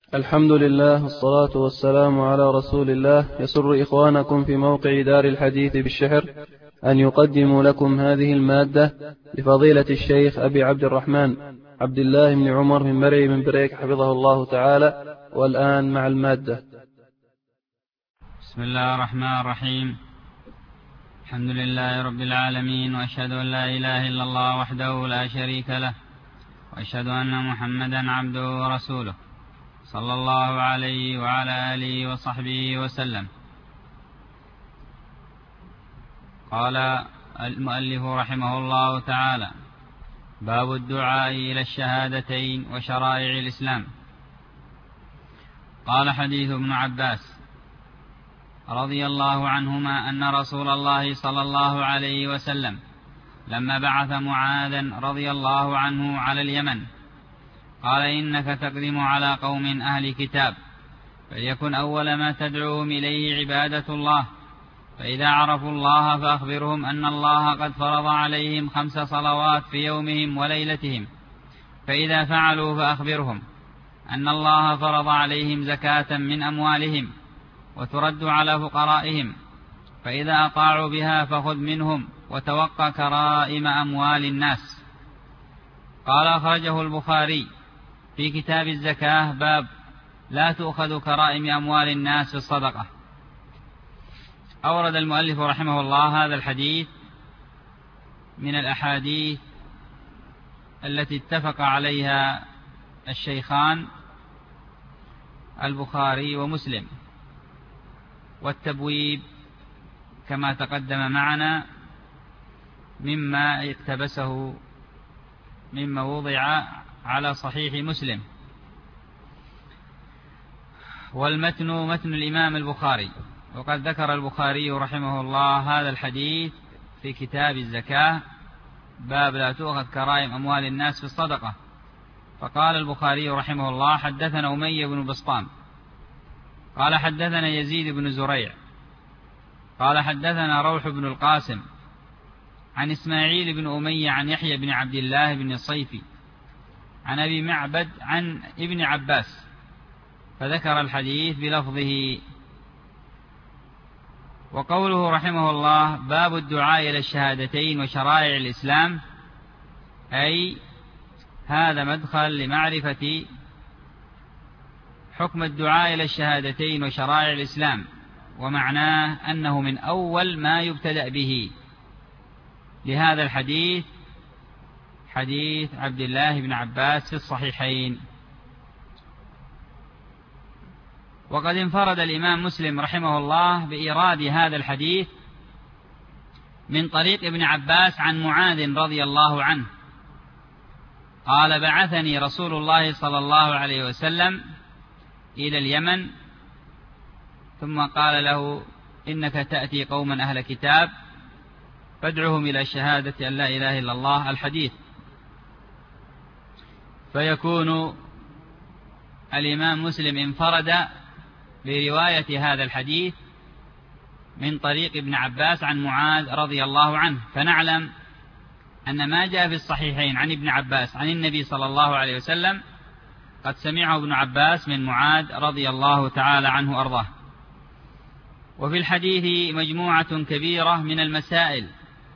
الحمد لله والصلاة والسلام على رسول الله. يسر إخوانكم في موقع دار الحديث بالشحر أن يقدموا لكم هذه المادة لفضيلة الشيخ أبي عبد الرحمن عبد الله بن عمر من مرعي من بريك حفظه الله تعالى. والآن مع المادة. بسم الله الرحمن الرحيم. الحمد لله رب العالمين، وأشهد أن لا إله إلا الله وحده لا شريك له، وأشهد أن محمدا عبده ورسوله صلى الله عليه وعلى آله وصحبه وسلم. قال المؤلف رحمه الله تعالى: باب الدعاء إلى الشهادتين وشرائع الإسلام. قال حديث ابن عباس رضي الله عنهما أن رسول الله صلى الله عليه وسلم لما بعث معاذا رضي الله عنه على اليمن قال: إنك تقدم على قوم أهل كتاب، فليكن أول ما تدعوهم إليه عبادة الله، فإذا عرفوا الله فأخبرهم أن الله قد فرض عليهم 5 صلوات في يومهم وليلتهم، فإذا فعلوا فأخبرهم أن الله فرض عليهم زكاة من أموالهم وترد على فقرائهم، فإذا أطاعوا بها فخذ منهم وتوقى كرائم أموال الناس. قال: أخرجه البخاري في كتاب الزكاة باب لا تؤخذ كرائم أموال الناس في الصدقة. أورد المؤلف رحمه الله هذا الحديث من الأحاديث التي اتفق عليها الشيخان البخاري ومسلم، والتبويب كما تقدم معنا مما اقتبسه مما وضع على صحيح مسلم، والمتن متن الإمام البخاري. وقد ذكر البخاري رحمه الله هذا الحديث في كتاب الزكاة باب لا تؤخذ كرائم أموال الناس في الصدقة. فقال البخاري رحمه الله: حدثنا أمية بن بسطام قال حدثنا يزيد بن زريع قال حدثنا روح بن القاسم عن إسماعيل بن أمية عن يحيى بن عبد الله بن الصيفي عن أبي معبد عن ابن عباس، فذكر الحديث بلفظه. وقوله رحمه الله: باب الدعاء إلى الشهادتين وشرائع الإسلام، أي هذا مدخل لمعرفة حكم الدعاء إلى الشهادتين وشرائع الإسلام، ومعناه أنه من أول ما يبتدأ به. لهذا الحديث حديث عبد الله بن عباس في الصحيحين. وقد انفرد الإمام مسلم رحمه الله بإيراد هذا الحديث من طريق ابن عباس عن معاذ رضي الله عنه قال: بعثني رسول الله صلى الله عليه وسلم إلى اليمن، ثم قال له: إنك تأتي قوما أهل كتاب فادعهم إلى شهادة أن لا إله إلا الله. الحديث. فيكون الإمام مسلم انفرد برواية هذا الحديث من طريق ابن عباس عن معاذ رضي الله عنه، فنعلم أن ما جاء في الصحيحين عن ابن عباس عن النبي صلى الله عليه وسلم قد سمعه ابن عباس من معاذ رضي الله تعالى عنه أرضاه. وفي الحديث مجموعة كبيرة من المسائل،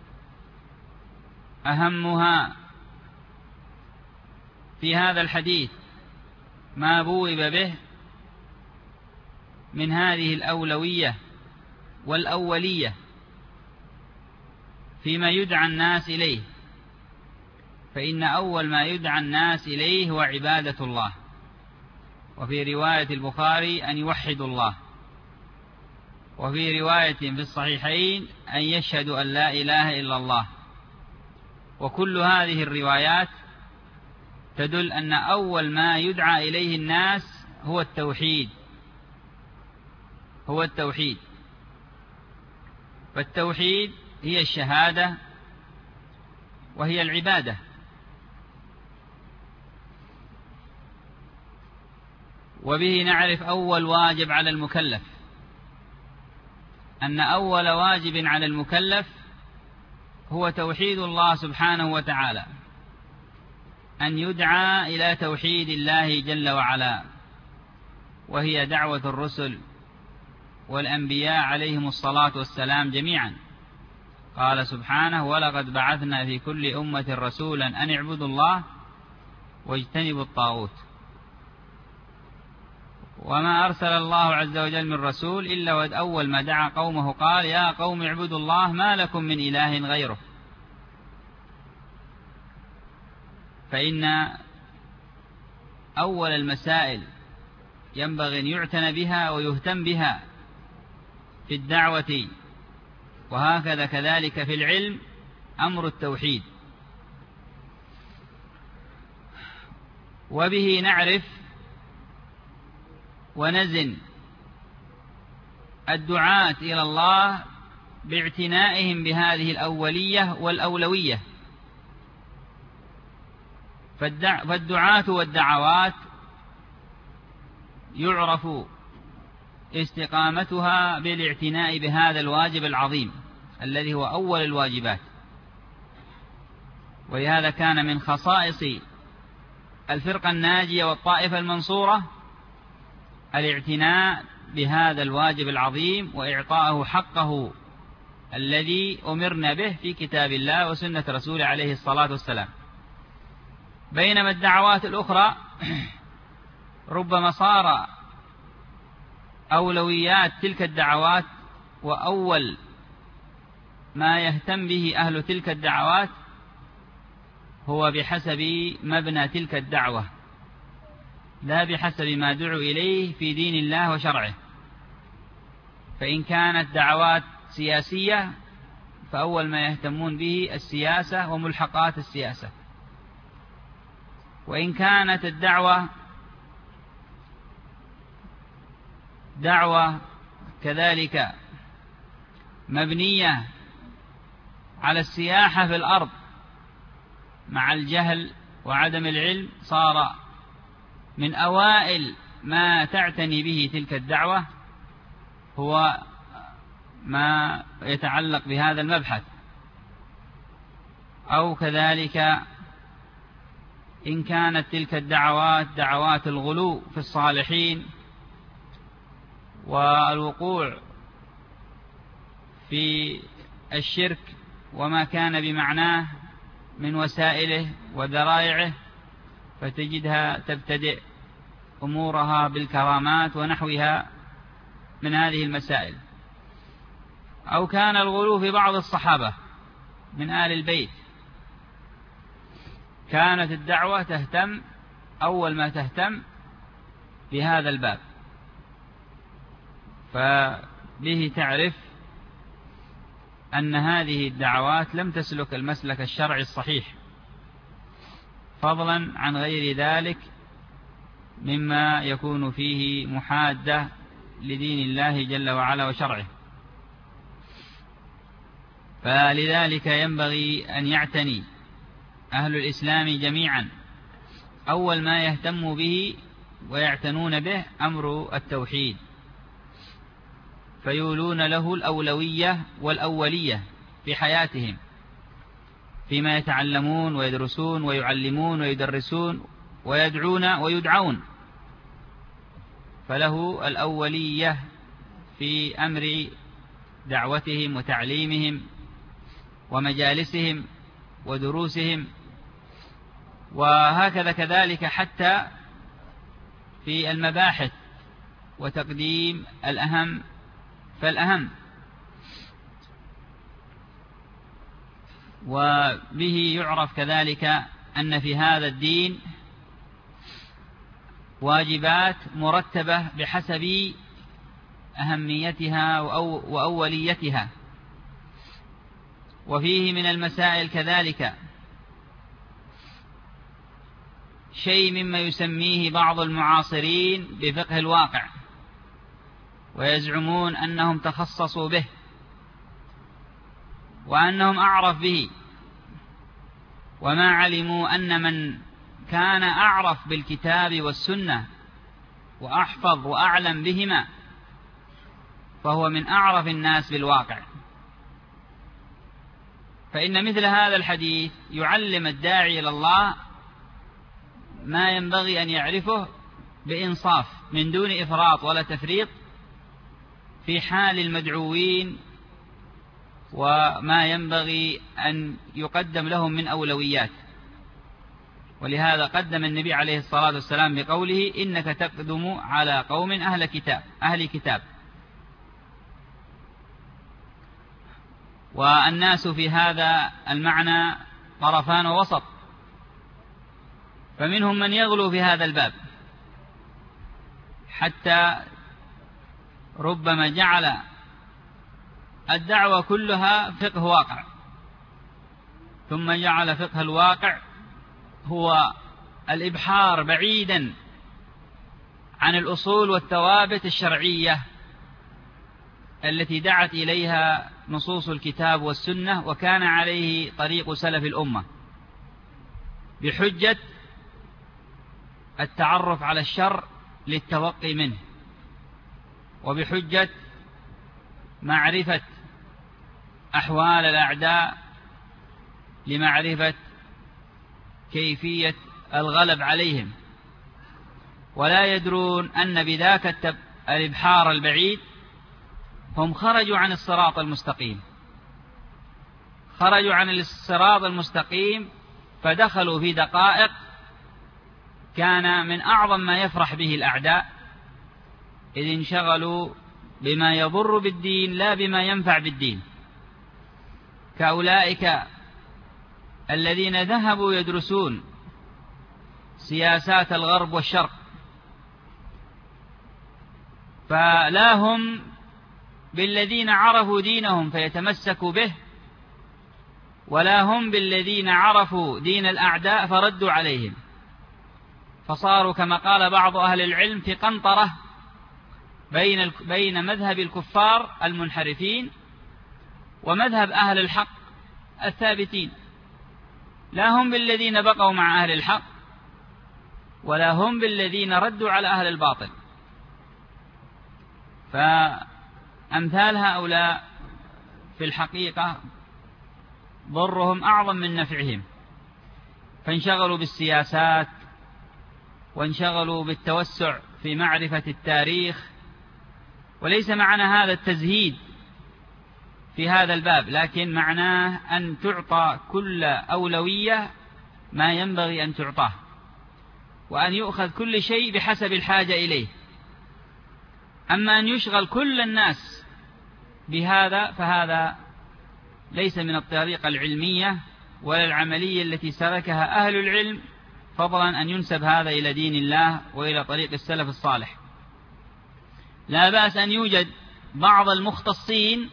أهمها في هذا الحديث ما بوب به من هذه الأولوية والأولية فيما يدعى الناس إليه، فإن أول ما يدعى الناس إليه هو عبادة الله، وفي رواية البخاري أن يوحدوا الله، وفي رواية في الصحيحين أن يشهدوا أن لا إله إلا الله. وكل هذه الروايات تدل أن أول ما يدعى إليه الناس هو التوحيد، فالتوحيد هي الشهادة وهي العبادة. وبه نعرف أول واجب على المكلف، أن أول واجب على المكلف هو توحيد الله سبحانه وتعالى، أن يدعى إلى توحيد الله جل وعلا، وهي دعوة الرسل والأنبياء عليهم الصلاة والسلام جميعا. قال سبحانه: ولقد بعثنا في كل أمة رسولا أن اعبدوا الله واجتنبوا الطاغوت. وما أرسل الله عز وجل من رسول إلا وأول ما دعا قومه قال: يا قوم اعبدوا الله ما لكم من إله غيره. فإن أول المسائل ينبغي أن يعتنى بها ويهتم بها في الدعوة، وهكذا كذلك في العلم، أمر التوحيد. وبه نعرف ونزن الدعاة إلى الله باعتنائهم بهذه الأولية والأولوية. فالدعاة والدعوات يعرف استقامتها بالاعتناء بهذا الواجب العظيم الذي هو أول الواجبات. ولهذا كان من خصائص الفرقة الناجية والطائفة المنصورة الاعتناء بهذا الواجب العظيم وإعطاءه حقه الذي أمرنا به في كتاب الله وسنة رسوله عليه الصلاة والسلام. بينما الدعوات الأخرى ربما صار أولويات تلك الدعوات وأول ما يهتم به أهل تلك الدعوات هو بحسب مبنى تلك الدعوة، لا بحسب ما دعوا إليه في دين الله وشرعه. فإن كانت دعوات سياسية فأول ما يهتمون به السياسة وملحقات السياسة. وإن كانت الدعوة دعوة كذلك مبنية على السياحة في الأرض مع الجهل وعدم العلم، صار من أوائل ما تعتني به تلك الدعوة هو ما يتعلق بهذا المبحث. أو كذلك إن كانت تلك الدعوات دعوات الغلو في الصالحين والوقوع في الشرك وما كان بمعناه من وسائله وذرائعه، فتجدها تبتدئ أمورها بالكرامات ونحوها من هذه المسائل. أو كان الغلو في بعض الصحابة من آل البيت، كانت الدعوة تهتم أول ما تهتم بهذا الباب. فبه تعرف أن هذه الدعوات لم تسلك المسلك الشرعي الصحيح، فضلا عن غير ذلك مما يكون فيه محادة لدين الله جل وعلا وشرعه. فلذلك ينبغي أن يعتني أهل الإسلام جميعا أول ما يهتم به ويعتنون به أمر التوحيد، فيولون له الأولوية والأولية في حياتهم فيما يتعلمون ويدرسون ويعلمون ويدرسون ويدعون ويدعون، فله الأولية في أمر دعوتهم وتعليمهم ومجالسهم ودروسهم. وهكذا كذلك حتى في المباحث وتقديم الأهم فالأهم. وبه يعرف كذلك أن في هذا الدين واجبات مرتبة بحسب أهميتها وأوليتها. وفيه من المسائل كذلك شيء مما يسميه بعض المعاصرين بفقه الواقع، ويزعمون أنهم تخصصوا به وأنهم أعرف به، وما علموا أن من كان أعرف بالكتاب والسنة وأحفظ وأعلم بهما فهو من أعرف الناس بالواقع. فإن مثل هذا الحديث يعلم الداعي إلى الله ما ينبغي أن يعرفه بإنصاف، من دون إفراط ولا تفريط في حال المدعوين وما ينبغي أن يقدم لهم من أولويات. ولهذا قدم النبي عليه الصلاة والسلام بقوله إنك تقدم على قوم أهل كتاب. والناس في هذا المعنى طرفان ووسط، فمنهم من يغلو في هذا الباب حتى ربما جعل الدعوة كلها فقه واقع، ثم جعل فقه الواقع هو الإبحار بعيدا عن الأصول والثوابت الشرعية التي دعت إليها نصوص الكتاب والسنة وكان عليه طريق سلف الأمة، بحجة التعرف على الشر للتوقي منه، وبحجة معرفة أحوال الأعداء لمعرفة كيفية الغلب عليهم، ولا يدرون أن بذاك الإبحار البعيد هم خرجوا عن الصراط المستقيم، خرجوا عن الصراط المستقيم فدخلوا في دقائق كان من أعظم ما يفرح به الأعداء، إذ انشغلوا بما يضر بالدين لا بما ينفع بالدين، كأولئك الذين ذهبوا يدرسون سياسات الغرب والشرق، فلا هم بالذين عرفوا دينهم فيتمسكوا به، ولا هم بالذين عرفوا دين الأعداء فردوا عليهم، فصاروا كما قال بعض أهل العلم في قنطرة بين مذهب الكفار المنحرفين ومذهب أهل الحق الثابتين، لا هم بالذين بقوا مع أهل الحق ولا هم بالذين ردوا على أهل الباطل. فأمثال هؤلاء في الحقيقة ضرهم أعظم من نفعهم، فانشغلوا بالسياسات وانشغلوا بالتوسع في معرفة التاريخ، وليس معنى هذا التزهيد في هذا الباب، لكن معناه أن تعطى كل أولوية ما ينبغي أن تعطاه، وأن يؤخذ كل شيء بحسب الحاجة إليه. أما أن يشغل كل الناس بهذا فهذا ليس من الطريقة العلمية ولا العملية التي سلكها أهل العلم، فضلا أن ينسب هذا إلى دين الله وإلى طريق السلف الصالح. لا بأس أن يوجد بعض المختصين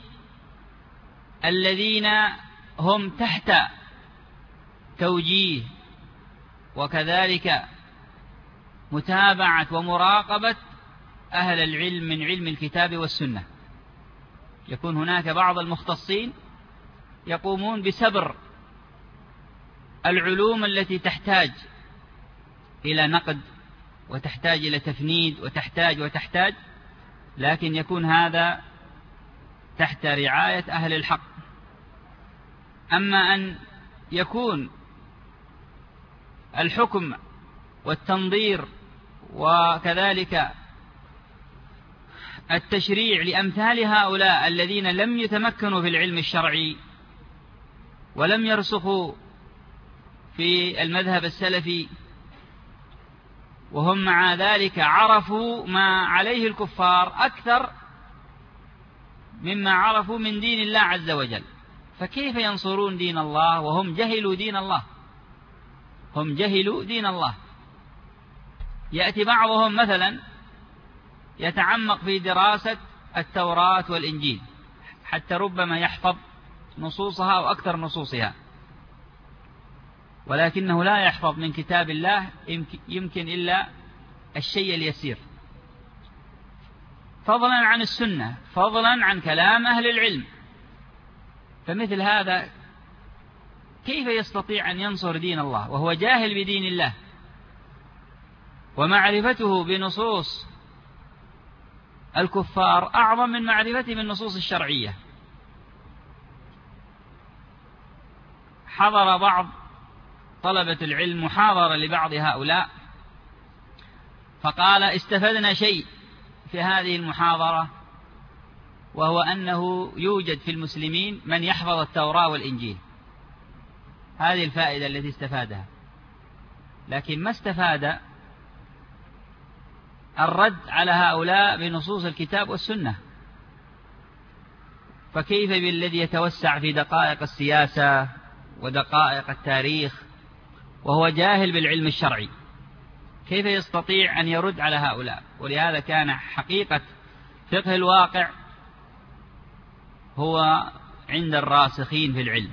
الذين هم تحت توجيه وكذلك متابعة ومراقبة أهل العلم من علم الكتاب والسنة. يكون هناك بعض المختصين يقومون بسبر العلوم التي تحتاج إلى نقد وتحتاج إلى تفنيد وتحتاج، لكن يكون هذا تحت رعاية أهل الحق. أما أن يكون الحكم والتنظير وكذلك التشريع لأمثال هؤلاء الذين لم يتمكنوا في العلم الشرعي ولم يرسخوا في المذهب السلفي، وهم مع ذلك عرفوا ما عليه الكفار أكثر مما عرفوا من دين الله عز وجل، فكيف ينصرون دين الله وهم جهلوا دين الله؟ هم جهلوا دين الله. يأتي بعضهم مثلا يتعمق في دراسة التوراة والإنجيل حتى ربما يحفظ نصوصها وأكثر نصوصها، ولكنه لا يحفظ من كتاب الله يمكن إلا الشيء اليسير، فضلا عن السنة، فضلا عن كلام أهل العلم. فمثل هذا كيف يستطيع أن ينصر دين الله وهو جاهل بدين الله؟ ومعرفته بنصوص الكفار أعظم من معرفته بالنصوص الشرعية. حضر بعض طلبة العلم محاضرة لبعض هؤلاء، فقال: استفدنا شيء في هذه المحاضرة، وهو أنه يوجد في المسلمين من يحفظ التوراة والإنجيل. هذه الفائدة التي استفادها، لكن ما استفاد الرد على هؤلاء بنصوص الكتاب والسنة. فكيف بالذي يتوسع في دقائق السياسة ودقائق التاريخ وهو جاهل بالعلم الشرعي؟ كيف يستطيع أن يرد على هؤلاء؟ ولهذا كان حقيقة فقه الواقع هو عند الراسخين في العلم.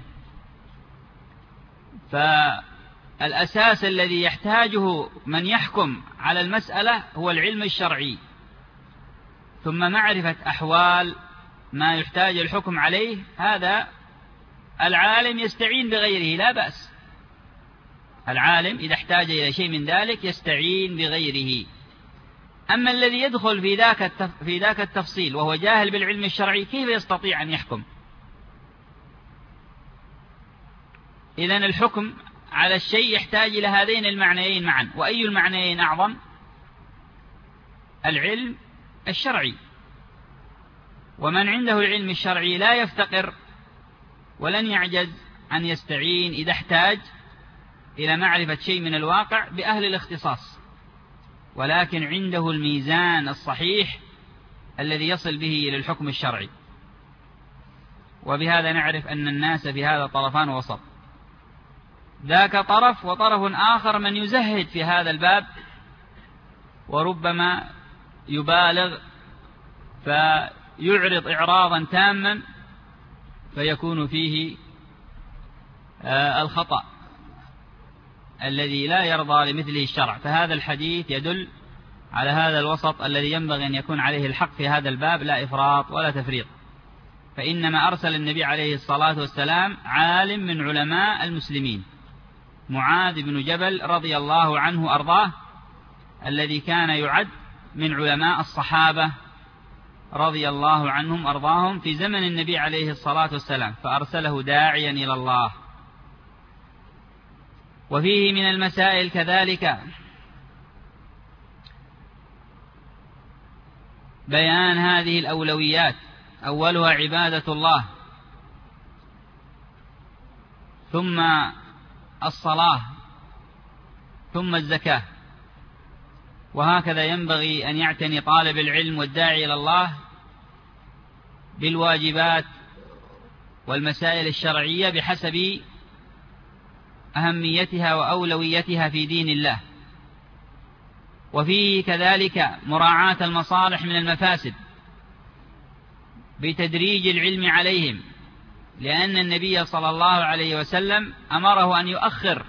فالأساس الذي يحتاجه من يحكم على المسألة هو العلم الشرعي، ثم معرفة أحوال ما يحتاج الحكم عليه. هذا العالم يستعين بغيره لا بأس، العالم إذا احتاج إلى شيء من ذلك يستعين بغيره. أما الذي يدخل في ذاك التفصيل وهو جاهل بالعلم الشرعي كيف يستطيع أن يحكم؟ إذن الحكم على الشيء يحتاج إلى هذين المعنيين معا. وأي المعنيين أعظم؟ العلم الشرعي. ومن عنده العلم الشرعي لا يفتقر ولن يعجز أن يستعين إذا احتاج إلى معرفة شيء من الواقع بأهل الاختصاص، ولكن عنده الميزان الصحيح الذي يصل به إلى الحكم الشرعي. وبهذا نعرف أن الناس في هذا طرفان وسط، ذاك طرف وطرف آخر من يزهد في هذا الباب وربما يبالغ فيعرض إعراضا تاما فيكون فيه الخطأ الذي لا يرضى لمثله الشرع. فهذا الحديث يدل على هذا الوسط الذي ينبغي أن يكون عليه الحق في هذا الباب، لا إفراط ولا تفريط. فإنما أرسل النبي عليه الصلاة والسلام عالم من علماء المسلمين، معاذ بن جبل رضي الله عنه أرضاه، الذي كان يعد من علماء الصحابة رضي الله عنهم أرضاهم في زمن النبي عليه الصلاة والسلام، فأرسله داعيا إلى الله. وفيه من المسائل كذلك بيان هذه الأولويات، أولها عبادة الله، ثم الصلاة، ثم الزكاة. وهكذا ينبغي أن يعتني طالب العلم والداعي إلى الله بالواجبات والمسائل الشرعية بحسب أهميتها وأولويتها في دين الله. وفيه كذلك مراعاة المصالح من المفاسد بتدريج العلم عليهم، لأن النبي صلى الله عليه وسلم أمره أن يؤخر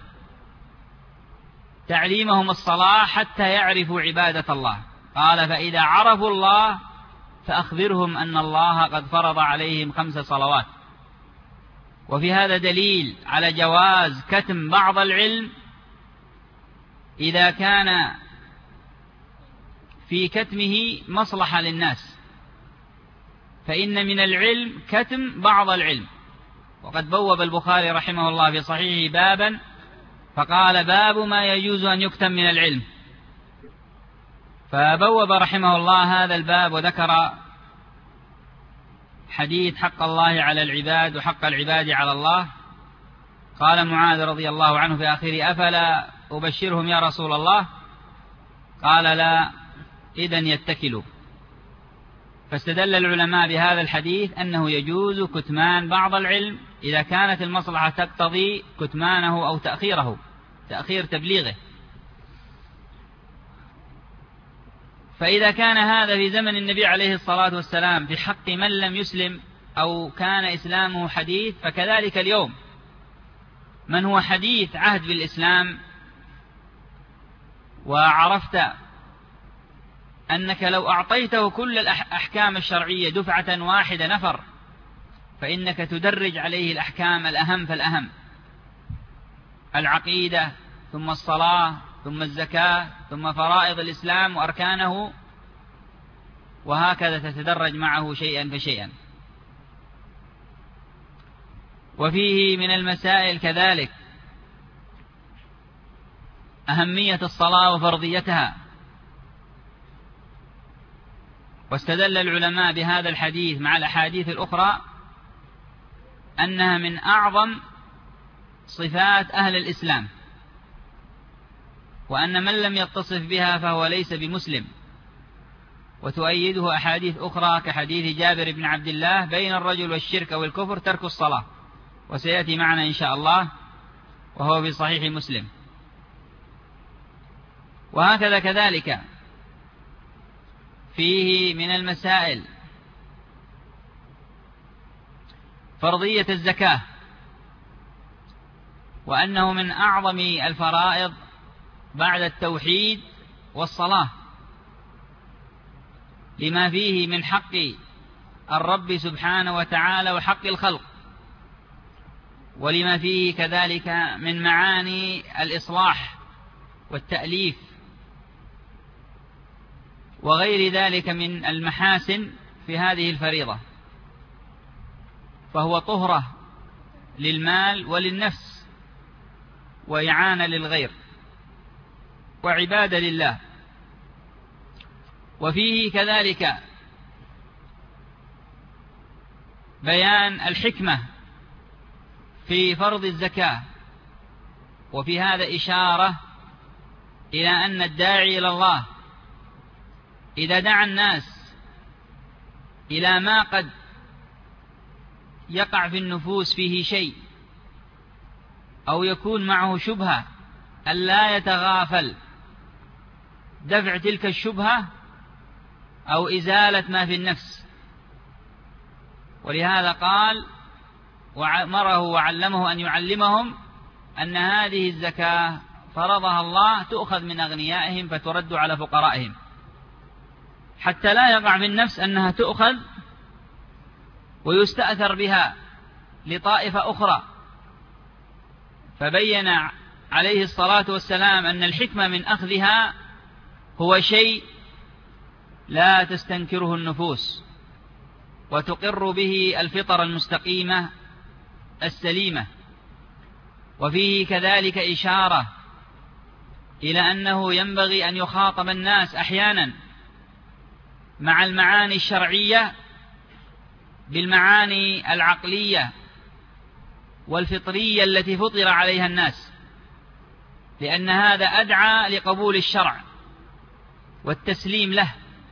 تعليمهم الصلاة حتى يعرفوا عبادة الله. قال: فإذا عرفوا الله فأخبرهم أن الله قد فرض عليهم 5 صلوات. وفي هذا دليل على جواز كتم بعض العلم إذا كان في كتمه مصلحة للناس، فإن من العلم كتم بعض العلم. وقد بوب البخاري رحمه الله في صحيحه بابا فقال: باب ما يجوز أن يكتم من العلم. فبوب رحمه الله هذا الباب وذكر حديث حق الله على العباد وحق العباد على الله. قال معاذ رضي الله عنه في آخره: أفلا أبشرهم يا رسول الله؟ قال: لا، إذن يتكلوا. فاستدل العلماء بهذا الحديث أنه يجوز كتمان بعض العلم إذا كانت المصلحة تقتضي كتمانه أو تأخير تبليغه. فإذا كان هذا في زمن النبي عليه الصلاة والسلام في حق من لم يسلم أو كان إسلامه حديث، فكذلك اليوم من هو حديث عهد بالإسلام وعرفت أنك لو أعطيته كل الأحكام الشرعية دفعة واحدة نفر، فإنك تدرج عليه الأحكام الأهم فالأهم: العقيدة، ثم الصلاة، ثم الزكاة، ثم فرائض الإسلام وأركانه، وهكذا تتدرج معه شيئا فشيئا. وفيه من المسائل كذلك أهمية الصلاة وفرضيتها، واستدل العلماء بهذا الحديث مع الأحاديث الأخرى أنها من أعظم صفات أهل الإسلام، وأن من لم يتصف بها فهو ليس بمسلم. وتؤيده أحاديث أخرى كحديث جابر بن عبد الله: بين الرجل والشرك والكفر ترك الصلاة، وسيأتي معنا إن شاء الله، وهو في صحيح مسلم. وهكذا كذلك فيه من المسائل فرضية الزكاة، وأنه من أعظم الفرائض بعد التوحيد والصلاة، لما فيه من حق الرب سبحانه وتعالى وحق الخلق، ولما فيه كذلك من معاني الإصلاح والتأليف وغير ذلك من المحاسن في هذه الفريضة. فهو طهرة للمال وللنفس، وإعانة للغير، وعبادة لله. وفيه كذلك بيان الحكمة في فرض الزكاة، وفي هذا إشارة إلى أن الداعي إلى الله إذا دعا الناس إلى ما قد يقع في النفوس فيه شيء أو يكون معه شبهة، ألا يتغافل دفع تلك الشبهة أو إزالة ما في النفس. ولهذا قال وأمره وعلمه أن يعلمهم أن هذه الزكاة فرضها الله تؤخذ من أغنيائهم فترد على فقرائهم، حتى لا يقع في النفس أنها تؤخذ ويستأثر بها لطائفة أخرى. فبين عليه الصلاة والسلام أن الحكمة من أخذها هو شيء لا تستنكره النفوس، وتقر به الفطر المستقيمة السليمة. وفيه كذلك إشارة إلى أنه ينبغي أن يخاطب الناس أحيانا مع المعاني الشرعية بالمعاني العقلية والفطرية التي فطر عليها الناس، لأن هذا أدعى لقبول الشرع والتسليم له.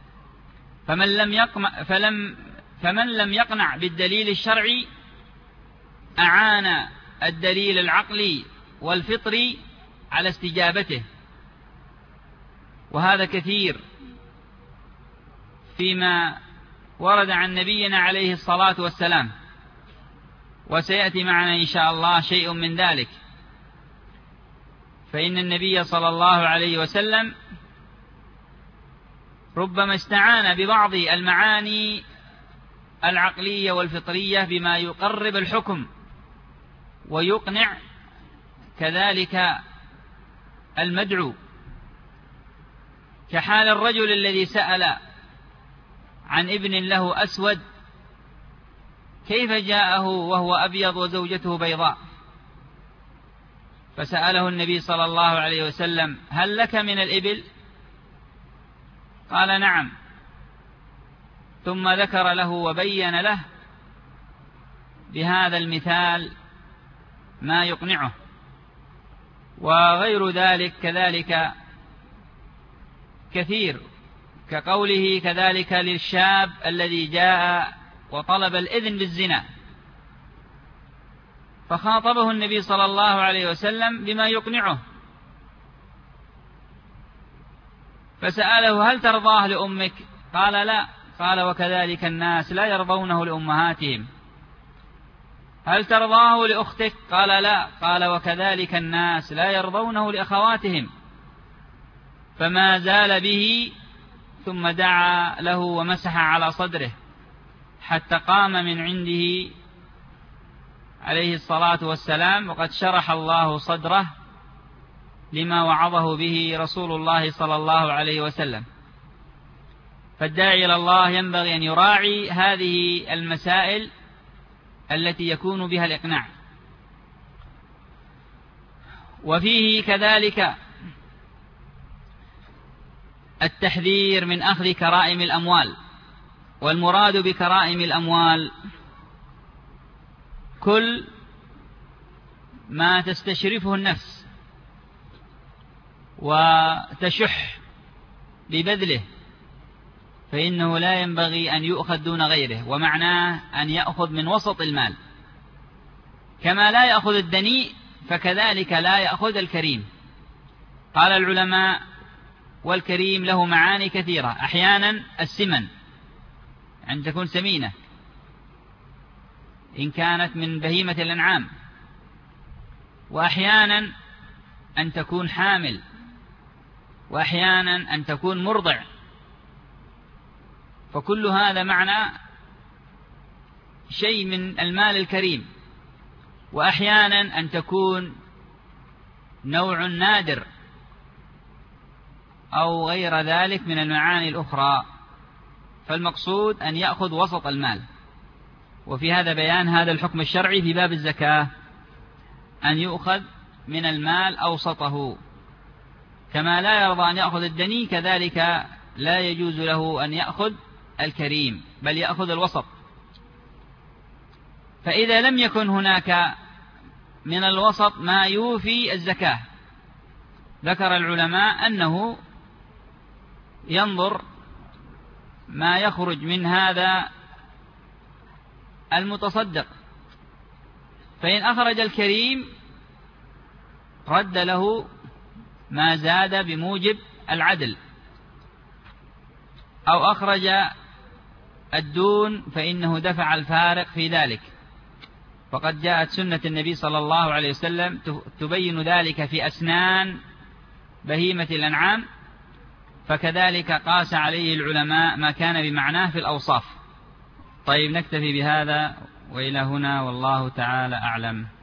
فمن لم يقنع بالدليل الشرعي أعان الدليل العقلي والفطري على استجابته. وهذا كثير فيما ورد عن نبينا عليه الصلاة والسلام، وسيأتي معنا إن شاء الله شيء من ذلك. فإن النبي صلى الله عليه وسلم ربما استعان ببعض المعاني العقلية والفطرية بما يقرب الحكم ويقنع كذلك المدعو، كحال الرجل الذي سأل عن ابن له أسود كيف جاءه وهو أبيض وزوجته بيضاء، فسأله النبي صلى الله عليه وسلم: هل لك من الإبل؟ قال: نعم. ثم ذكر له وبين له بهذا المثال ما يقنعه. وغير ذلك كذلك كثير، كقوله كذلك للشاب الذي جاء وطلب الإذن بالزنا، فخاطبه النبي صلى الله عليه وسلم بما يقنعه، فسأله: هل ترضاه لأمك؟ قال: لا. قال: وكذلك الناس لا يرضونه لأمهاتهم. هل ترضاه لأختك؟ قال: لا. قال: وكذلك الناس لا يرضونه لأخواتهم. فما زال به، ثم دعا له ومسح على صدره حتى قام من عنده عليه الصلاة والسلام، وقد شرح الله صدره لما وعظه به رسول الله صلى الله عليه وسلم. فالداعي إلى الله ينبغي أن يراعي هذه المسائل التي يكون بها الإقناع. وفيه كذلك التحذير من أخذ كرائم الأموال والمراد بكرائم الأموال كل ما تستشرفه النفس وتشح ببذله، فإنه لا ينبغي أن يؤخذ دون غيره، ومعناه أن يأخذ من وسط المال، كما لا يأخذ الدنيء فكذلك لا يأخذ الكريم. قال العلماء: والكريم له معاني كثيرة، أحيانا السمن، أن تكون سمينة إن كانت من بهيمة الأنعام، وأحيانا أن تكون حامل، وأحيانا أن تكون مرضع، فكل هذا معنى شيء من المال الكريم. وأحيانا أن تكون نوع نادر أو غير ذلك من المعاني الأخرى، فالمقصود أن يأخذ وسط المال. وفي هذا بيان هذا الحكم الشرعي في باب الزكاة، أن يؤخذ من المال أوسطه، كما لا يرضى أن يأخذ الدني كذلك لا يجوز له أن يأخذ الكريم، بل يأخذ الوسط. فإذا لم يكن هناك من الوسط ما يوفي الزكاة، ذكر العلماء أنه ينظر ما يخرج من هذا المتصدق، فإن أخرج الكريم رد له ما زاد بموجب العدل، أو أخرج الدون فإنه دفع الفارق في ذلك، وقد جاءت سنة النبي صلى الله عليه وسلم تبين ذلك في أسنان بهيمة الأنعام، فكذلك قاس عليه العلماء ما كان بمعناه في الأوصاف. طيب، نكتفي بهذا وإلى هنا، والله تعالى أعلم.